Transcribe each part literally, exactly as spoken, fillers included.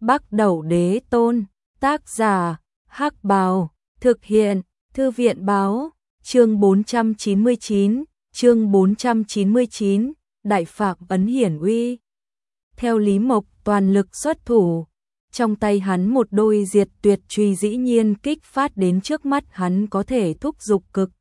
Bắc Đẩu Đế Tôn, tác giả, Hắc Bào, thực hiện, Thư viện Báo, chương bốn trăm chín mươi chín, chương bốn trăm chín mươi chín, Đại Phạm ấn hiển uy. Theo Lý Mộc toàn lực xuất thủ, trong tay hắn một đôi diệt tuyệt chùy dĩ nhiên kích phát đến trước mắt hắn có thể thúc dục cực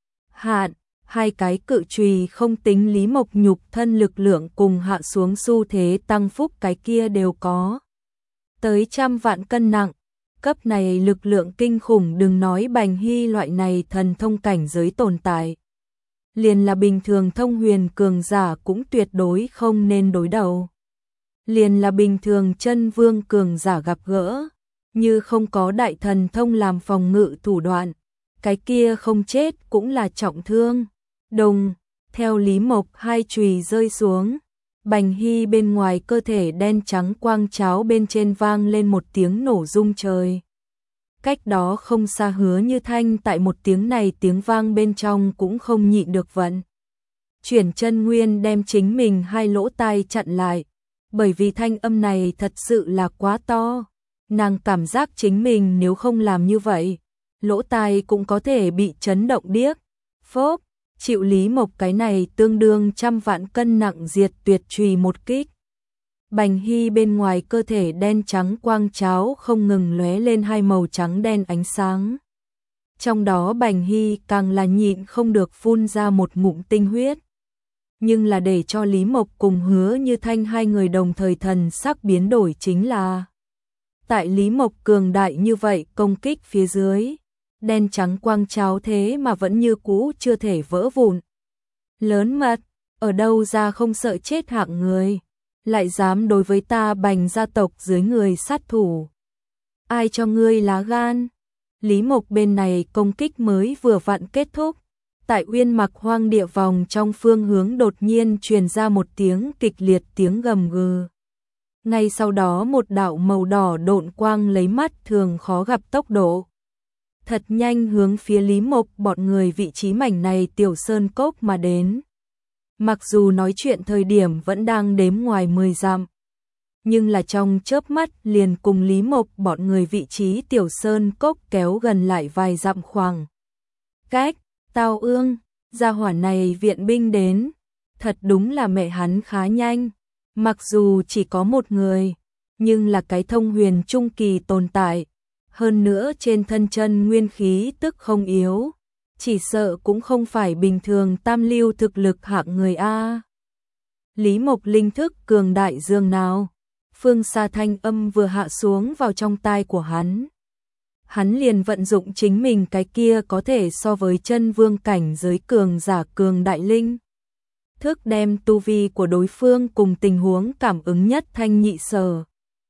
hạn, hai cái cự chùy không tính Lý Mộc nhục thân lực lượng cùng hạ xuống xu thế tăng phúc cái kia đều có tới trăm vạn cân nặng, cấp này lực lượng kinh khủng, đừng nói Bành Hy loại này thần thông cảnh giới tồn tại, liền là bình thường thông huyền cường giả cũng tuyệt đối không nên đối đầu. Liền là bình thường chân vương cường giả gặp gỡ, như không có đại thần thông làm phòng ngự thủ đoạn, cái kia không chết cũng là trọng thương. Đồng, theo Lý Mộc hai chùy rơi xuống, Bành Hy bên ngoài cơ thể đen trắng quang cháo bên trên vang lên một tiếng nổ rung trời. Cách đó không xa Hứa Như Thanh tại một tiếng này tiếng vang bên trong cũng không nhịn được vận. Chuyển chân nguyên đem chính mình hai lỗ tai chặn lại, bởi vì thanh âm này thật sự là quá to. Nàng cảm giác chính mình nếu không làm như vậy, lỗ tai cũng có thể bị chấn động điếc. Phốp, chịu Lý Mộc cái này tương đương trăm vạn cân nặng diệt tuyệt chùy một kích. Bành Hy bên ngoài cơ thể đen trắng quang cháo không ngừng lóe lên hai màu trắng đen ánh sáng. Trong đó Bành Hy càng là nhịn không được phun ra một ngụm tinh huyết. Nhưng là để cho Lý Mộc cùng Hứa Như Thanh hai người đồng thời thần sắc biến đổi chính là tại Lý Mộc cường đại như vậy công kích phía dưới, đen trắng quang cháo thế mà vẫn như cũ chưa thể vỡ vụn. Lớn mật, ở đâu ra không sợ chết hạng người, lại dám đối với ta Bành gia tộc dưới người sát thủ. Ai cho ngươi lá gan? Lý Mộc bên này công kích mới vừa vặn kết thúc. Tại Uyên Mặc Hoang địa vòng trong phương hướng đột nhiên truyền ra một tiếng kịch liệt tiếng gầm gừ. Ngay sau đó một đạo màu đỏ độn quang lấy mắt thường khó gặp tốc độ, thật nhanh hướng phía Lý Mộc bọn người vị trí mảnh này tiểu sơn cốc mà đến. Mặc dù nói chuyện thời điểm vẫn đang đếm ngoài mười dặm, nhưng là trong chớp mắt liền cùng Lý Mộc bọn người vị trí tiểu sơn cốc kéo gần lại vài dặm khoảng cách. Tào Ương, gia hỏa này viện binh đến, thật đúng là mẹ hắn khá nhanh, mặc dù chỉ có một người, nhưng là cái thông huyền trung kỳ tồn tại, hơn nữa trên thân chân nguyên khí tức không yếu, chỉ sợ cũng không phải bình thường tam lưu thực lực hạng người a. Lý Mộc linh thức cường đại dương nào, phương xa thanh âm vừa hạ xuống vào trong tai của hắn. Hắn liền vận dụng chính mình cái kia có thể so với chân vương cảnh giới cường giả cường đại linh thức đem tu vi của đối phương cùng tình huống cảm ứng nhất thanh nhị sở.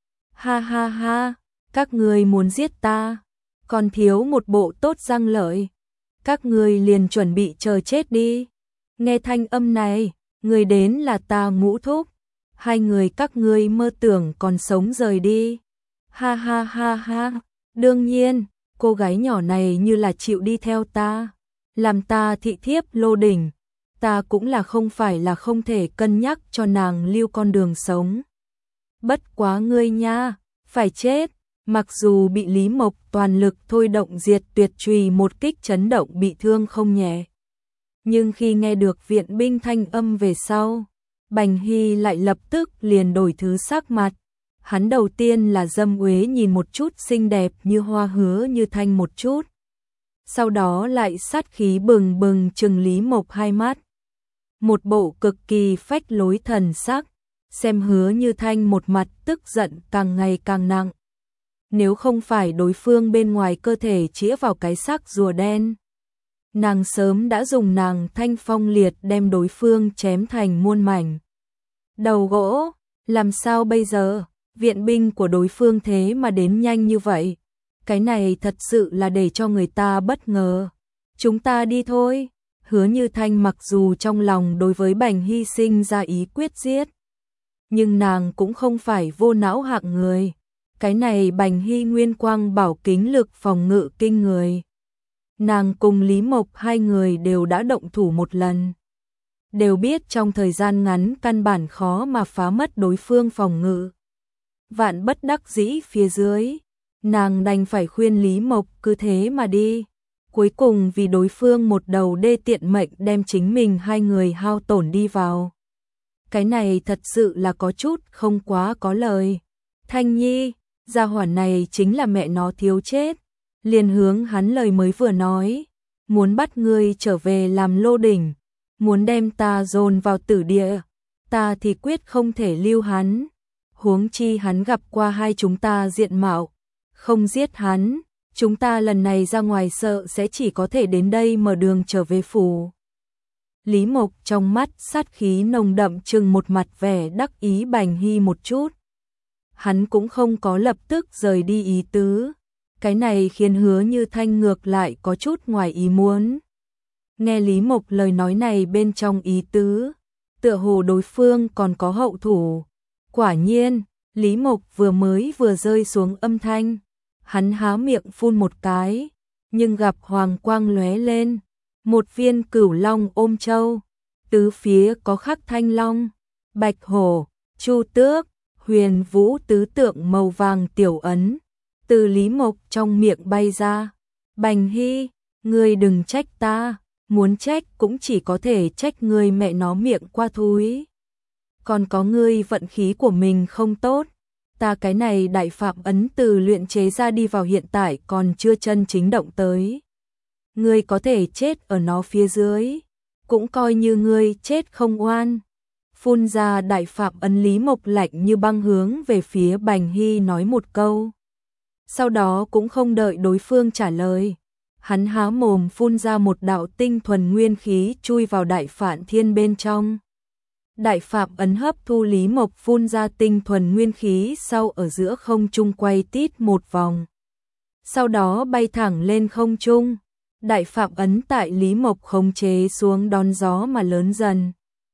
Ha ha ha, các ngươi muốn giết ta, còn thiếu một bộ tốt răng lợi, các ngươi liền chuẩn bị chờ chết đi. Nghe thanh âm này, người đến là ta Ngũ Thúc, hai người các ngươi mơ tưởng còn sống rời đi. Ha ha ha ha. Đương nhiên, cô gái nhỏ này như là chịu đi theo ta, làm ta thị thiếp lô đỉnh, ta cũng là không phải là không thể cân nhắc cho nàng lưu con đường sống. Bất quá ngươi nha, phải chết, mặc dù bị Lý Mộc toàn lực thôi động diệt tuyệt chùy một kích chấn động bị thương không nhẹ. Nhưng khi nghe được viện binh thanh âm về sau, Bành Hy lại lập tức liền đổi thứ sắc mặt. Hắn đầu tiên là dâm uế nhìn một chút xinh đẹp như hoa Hứa Như Thanh một chút. Sau đó lại sát khí bừng bừng trừng Lý Mộc hai mắt. Một bộ cực kỳ phách lối thần sắc, xem Hứa Như Thanh một mặt tức giận càng ngày càng nặng. Nếu không phải đối phương bên ngoài cơ thể chĩa vào cái xác rùa đen, nàng sớm đã dùng nàng thanh phong liệt đem đối phương chém thành muôn mảnh. Đầu gỗ, làm sao bây giờ? Viện binh của đối phương thế mà đến nhanh như vậy, cái này thật sự là để cho người ta bất ngờ. Chúng ta đi thôi. Hứa Như Thanh mặc dù trong lòng đối với Bành Hy sinh ra ý quyết giết, nhưng nàng cũng không phải vô não hạng người. Cái này Bành Hy nguyên quang bảo kính lực phòng ngự kinh người. Nàng cùng Lý Mộc hai người đều đã động thủ một lần, đều biết trong thời gian ngắn căn bản khó mà phá mất đối phương phòng ngự. Vạn bất đắc dĩ phía dưới, nàng đành phải khuyên Lý Mộc cứ thế mà đi. Cuối cùng vì đối phương một đầu đê tiện mệnh đem chính mình hai người hao tổn đi vào. Cái này thật sự là có chút không quá có lời. Thanh Nhi, gia hỏa này chính là mẹ nó thiếu chết. Liền hướng hắn lời mới vừa nói, muốn bắt ngươi trở về làm lô đỉnh, muốn đem ta dồn vào tử địa, ta thì quyết không thể lưu hắn. Huống chi hắn gặp qua hai chúng ta diện mạo, không giết hắn, chúng ta lần này ra ngoài sợ sẽ chỉ có thể đến đây mở đường trở về phủ. Lý Mộc trong mắt sát khí nồng đậm trừng một mặt vẻ đắc ý Bành Hy một chút. Hắn cũng không có lập tức rời đi ý tứ. Cái này khiến Hứa Như Thanh ngược lại có chút ngoài ý muốn. Nghe Lý Mộc lời nói này bên trong ý tứ, tựa hồ đối phương còn có hậu thủ. Quả nhiên, Lý Mộc vừa mới vừa rơi xuống âm thanh, hắn há miệng phun một cái, nhưng gặp hoàng quang lóe lên, một viên cửu long ôm châu, tứ phía có khắc thanh long, bạch hổ, chu tước, huyền vũ tứ tượng màu vàng tiểu ấn, từ Lý Mộc trong miệng bay ra. Bành Hy, ngươi đừng trách ta, muốn trách cũng chỉ có thể trách ngươi mẹ nó miệng qua thúi. Còn có ngươi vận khí của mình không tốt, ta cái này đại phạm ấn từ luyện chế ra đi vào hiện tại còn chưa chân chính động tới. Ngươi có thể chết ở nó phía dưới, cũng coi như ngươi chết không oan. Phun ra đại phạm ấn, Lý Mộc lạnh như băng hướng về phía Bành Hy nói một câu. Sau đó cũng không đợi đối phương trả lời, hắn há mồm phun ra một đạo tinh thuần nguyên khí chui vào đại phạn thiên bên trong. Đại phạm ấn hấp thu Lý Mộc phun ra tinh thuần nguyên khí sau ở giữa không trung quay tít một vòng. Sau đó bay thẳng lên không trung. Đại phạm ấn tại Lý Mộc khống chế xuống đón gió mà lớn dần.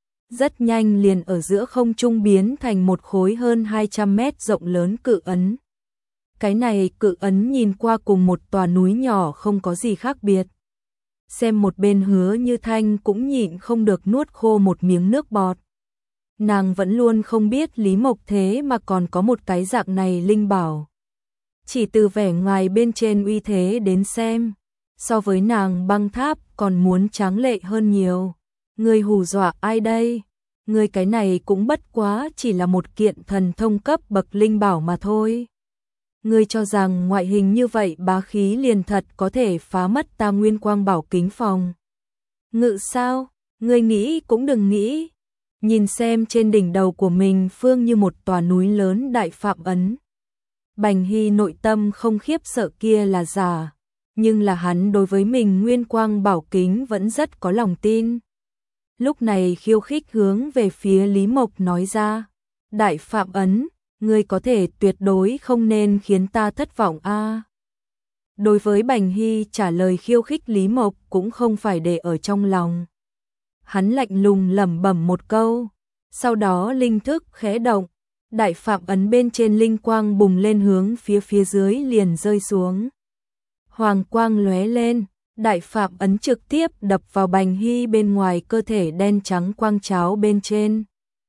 Rất nhanh liền ở giữa không trung biến thành một khối hơn hai trăm mét rộng lớn cự ấn. Cái này cự ấn nhìn qua cùng một tòa núi nhỏ không có gì khác biệt. Xem một bên Hứa Như Thanh cũng nhịn không được nuốt khô một miếng nước bọt. Nàng vẫn luôn không biết Lý Mộc thế mà còn có một cái dạng này linh bảo. Chỉ từ vẻ ngoài bên trên uy thế đến xem, so với nàng băng tháp còn muốn tráng lệ hơn nhiều. Người hù dọa ai đây? Người cái này cũng bất quá chỉ là một kiện thần thông cấp bậc linh bảo mà thôi. Ngươi cho rằng ngoại hình như vậy bá khí liền thật có thể phá mất ta Nguyên Quang Bảo Kính phòng ngự sao? Ngươi nghĩ cũng đừng nghĩ. Nhìn xem trên đỉnh đầu của mình phương như một tòa núi lớn đại phạm ấn. Bành Hy nội tâm không khiếp sợ kia là giả, nhưng là hắn đối với mình Nguyên Quang Bảo Kính vẫn rất có lòng tin. Lúc này khiêu khích hướng về phía Lý Mộc nói ra, đại phạm ấn, ngươi có thể tuyệt đối không nên khiến ta thất vọng a. À. Đối với Bành Hy trả lời khiêu khích, Lý Mộc cũng không phải để ở trong lòng. Hắn lạnh lùng lẩm bẩm một câu, sau đó linh thức khẽ động, đại phạm ấn bên trên linh quang bùng lên hướng phía phía dưới liền rơi xuống. Hoàng quang lóe lên, đại phạm ấn trực tiếp đập vào Bành Hy bên ngoài cơ thể đen trắng quang cháo bên trên.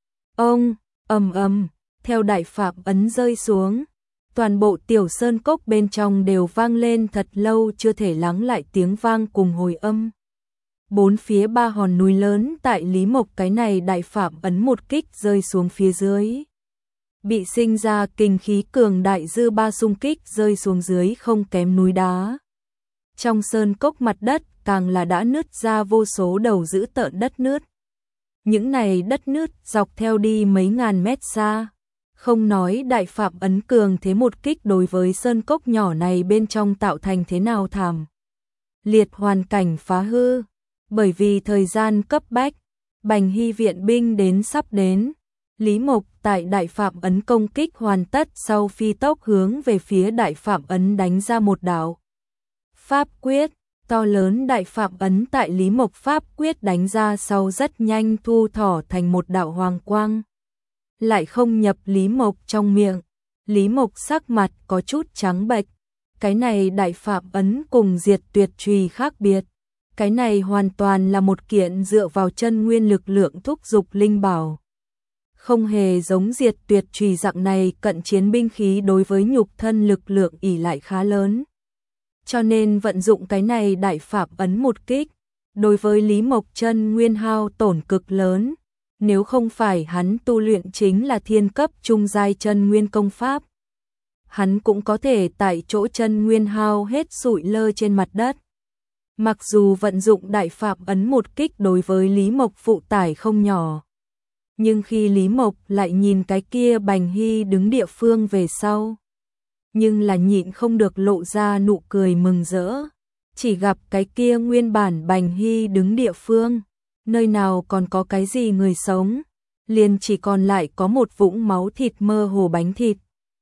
Ông, ầm ầm, theo đại phạm ấn rơi xuống, toàn bộ tiểu sơn cốc bên trong đều vang lên thật lâu chưa thể lắng lại tiếng vang cùng hồi âm. Bốn phía ba hòn núi lớn tại Lý Mộc cái này đại phạm ấn một kích rơi xuống phía dưới. Bị sinh ra kinh khí cường đại dư ba xung kích rơi xuống dưới không kém núi đá. Trong sơn cốc mặt đất càng là đã nứt ra vô số đầu dữ tợn đất nứt. Những này đất nứt dọc theo đi mấy ngàn mét xa. Không nói đại phạm ấn cường thế một kích đối với sơn cốc nhỏ này bên trong tạo thành thế nào thảm liệt hoàn cảnh phá hư. Bởi vì thời gian cấp bách, Bành Hy viện binh đến sắp đến. Lý Mộc tại đại phạm ấn công kích hoàn tất sau phi tốc hướng về phía đại phạm ấn đánh ra một đạo pháp quyết. To lớn đại phạm ấn tại Lý Mộc pháp quyết đánh ra sau rất nhanh thu thỏ thành một đạo hoàng quang. Lại không nhập Lý Mộc trong miệng. Lý Mộc sắc mặt có chút trắng bệch. Cái này đại phạm ấn cùng diệt tuyệt trùy khác biệt. Cái này hoàn toàn là một kiện dựa vào chân nguyên lực lượng thúc dục linh bảo. không hề giống diệt tuyệt chùy dạng này, cận chiến binh khí đối với nhục thân lực lượng ỷ lại khá lớn. Cho nên vận dụng cái này đại phạm ấn một kích, đối với Lý Mộc chân nguyên hao tổn cực lớn, nếu không phải hắn tu luyện chính là thiên cấp trung giai chân nguyên công pháp, hắn cũng có thể tại chỗ chân nguyên hao hết sụi lơ trên mặt đất. Mặc dù vận dụng đại phạm ấn một kích đối với Lý Mộc phụ tải không nhỏ, nhưng khi Lý Mộc lại nhìn cái kia Bành Hy đứng địa phương về sau, nhưng là nhịn không được lộ ra nụ cười mừng rỡ. Chỉ gặp cái kia nguyên bản Bành Hy đứng địa phương, nơi nào còn có cái gì người sống, liền chỉ còn lại có một vũng máu thịt mơ hồ bánh thịt.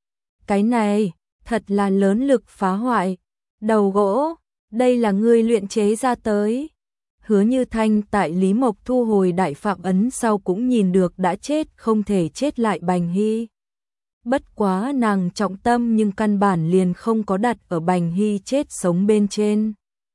Cái này, thật là lớn lực phá hoại. Đầu gỗ, đây là ngươi luyện chế ra tới. Hứa Như Thanh tại Lý Mộc thu hồi đại phạm ấn sau cũng nhìn được đã chết không thể chết lại Bành Hy. Bất quá nàng trọng tâm nhưng căn bản liền không có đặt ở Bành Hy chết sống bên trên,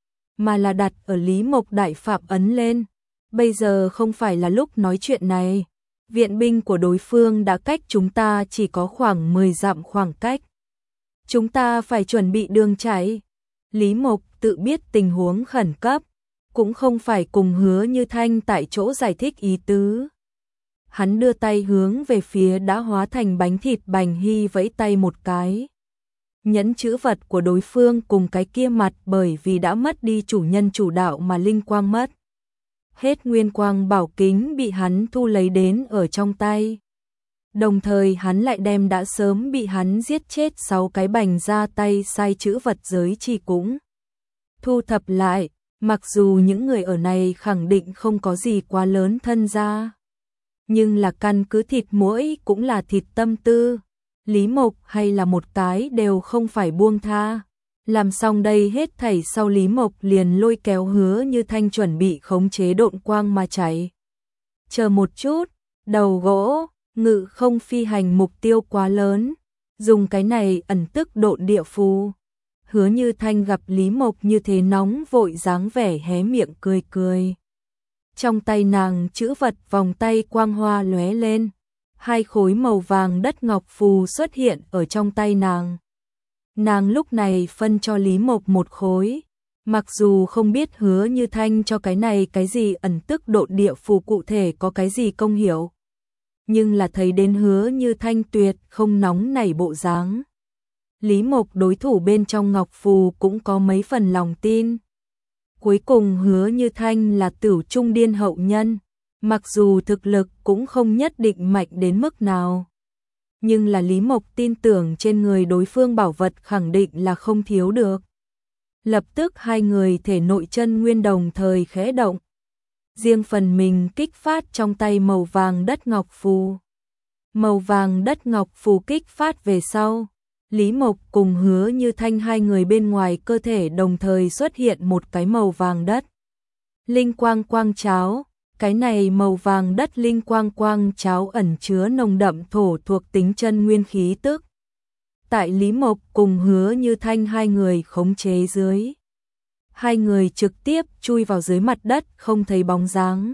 mà là đặt ở Lý Mộc đại phạm ấn lên. Bây giờ không phải là lúc nói chuyện này. Viện binh của đối phương đã cách chúng ta chỉ có khoảng mười dặm khoảng cách. Chúng ta phải chuẩn bị đường chạy. Lý Mộc tự biết tình huống khẩn cấp, cũng không phải cùng Hứa Như Thanh tại chỗ giải thích ý tứ. Hắn đưa tay hướng về phía đã hóa thành bánh thịt Bành Hy vẫy tay một cái. Nhẫn chữ vật của đối phương cùng cái kia mặt bởi vì đã mất đi chủ nhân chủ đạo mà linh quang mất. Hết nguyên quang bảo kính bị hắn thu lấy đến ở trong tay. Đồng thời hắn lại đem đã sớm bị hắn giết chết sáu cái bành ra tay sai chữ vật giới chỉ cũng thu thập lại, mặc dù những người ở này khẳng định không có gì quá lớn thân gia, nhưng là căn cứ thịt muỗi cũng là thịt tâm tư. Lý Mộc hay là một cái đều không phải buông tha. Làm xong đây hết thảy sau Lý Mộc liền lôi kéo Hứa Như Thanh chuẩn bị khống chế độn quang mà chạy. Chờ một chút, đầu gỗ, ngự không phi hành mục tiêu quá lớn, dùng cái này ẩn tức độn địa phù. Hứa Như Thanh gặp Lý Mộc như thế nóng vội dáng vẻ hé miệng cười cười. Trong tay nàng chữ vật vòng tay quang hoa lóe lên, hai khối màu vàng đất ngọc phù xuất hiện ở trong tay nàng. Nàng lúc này phân cho Lý Mộc một khối, mặc dù không biết Hứa Như Thanh cho cái này cái gì ẩn tức độn địa phù cụ thể có cái gì công hiệu, nhưng là thấy đến Hứa Như Thanh tuyệt không nóng nảy bộ dáng, Lý Mộc đối thủ bên trong ngọc phù cũng có mấy phần lòng tin. Cuối cùng Hứa Như Thanh là Tửu Trung Điên hậu nhân, mặc dù thực lực cũng không nhất định mạnh đến mức nào, nhưng là Lý Mộc tin tưởng trên người đối phương bảo vật khẳng định là không thiếu được. Lập tức hai người thể nội chân nguyên đồng thời khẽ động, riêng phần mình kích phát trong tay màu vàng đất ngọc phù. Màu vàng đất ngọc phù kích phát về sau, Lý Mộc cùng Hứa Như Thanh hai người bên ngoài cơ thể đồng thời xuất hiện một cái màu vàng đất linh quang quang cháo. Cái này màu vàng đất linh quang quang cháo ẩn chứa nồng đậm thổ thuộc tính chân nguyên khí tức. Tại Lý Mộc cùng Hứa Như Thanh hai người khống chế dưới, hai người trực tiếp chui vào dưới mặt đất không thấy bóng dáng.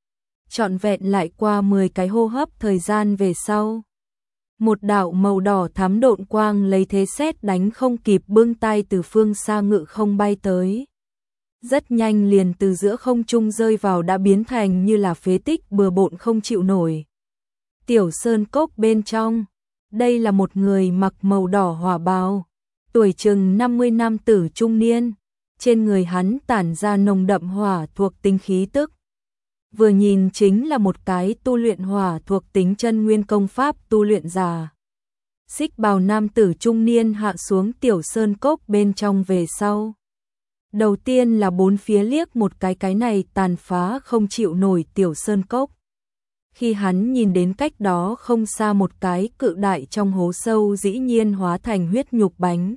Trọn vẹn lại qua mười cái hô hấp thời gian về sau, một đạo màu đỏ thắm độn quang lấy thế sét đánh không kịp bưng tay từ phương xa ngự không bay tới. Rất nhanh liền từ giữa không trung rơi vào đã biến thành như là phế tích bừa bộn không chịu nổi. Tiểu sơn cốc bên trong, đây là một người mặc màu đỏ hỏa bào, tuổi chừng năm mươi nam tử trung niên, trên người hắn tản ra nồng đậm hỏa thuộc tính khí tức. Vừa nhìn chính là một cái tu luyện hỏa thuộc tính chân nguyên công pháp tu luyện giả. Xích bào nam tử trung niên hạ xuống tiểu sơn cốc bên trong về sau. Đầu tiên là bốn phía liếc một cái cái này tàn phá không chịu nổi tiểu sơn cốc. Khi hắn nhìn đến cách đó không xa một cái cự đại trong hố sâu dĩ nhiên hóa thành huyết nhục bánh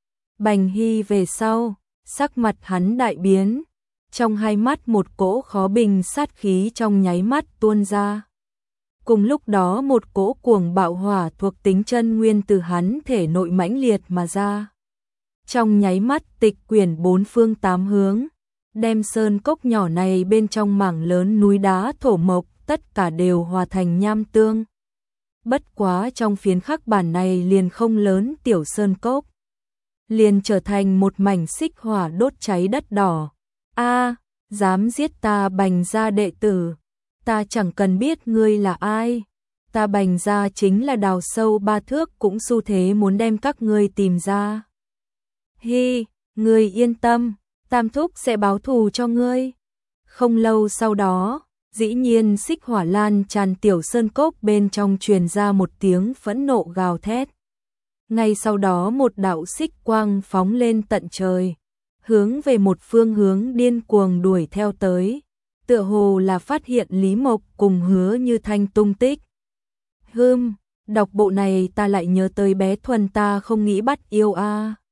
Bành Hy về sau, sắc mặt hắn đại biến, trong hai mắt một cỗ khó bình sát khí trong nháy mắt tuôn ra. Cùng lúc đó một cỗ cuồng bạo hỏa thuộc tính chân nguyên từ hắn thể nội mãnh liệt mà ra. Trong nháy mắt tịch quyển bốn phương tám hướng, đem sơn cốc nhỏ này bên trong mảng lớn núi đá thổ mộc tất cả đều hòa thành nham tương, bất quá trong phiến khắc bản này liền không lớn tiểu sơn cốc. Liền trở thành một mảnh xích hỏa đốt cháy đất đỏ. A, dám giết ta Bành gia đệ tử, ta chẳng cần biết ngươi là ai. Ta Bành gia chính là đào sâu ba thước cũng xu thế muốn đem các ngươi tìm ra. Hi, ngươi yên tâm, Tam thúc sẽ báo thù cho ngươi. Không lâu sau đó, dĩ nhiên xích hỏa lan tràn tiểu sơn cốc bên trong truyền ra một tiếng phẫn nộ gào thét. Ngay sau đó một đạo xích quang phóng lên tận trời, hướng về một phương hướng điên cuồng đuổi theo tới, tựa hồ là phát hiện Lý Mộc cùng Hứa Như Thanh tung tích. Hừm, đọc bộ này ta lại nhớ tới bé Thuần ta không nghĩ bắt yêu a.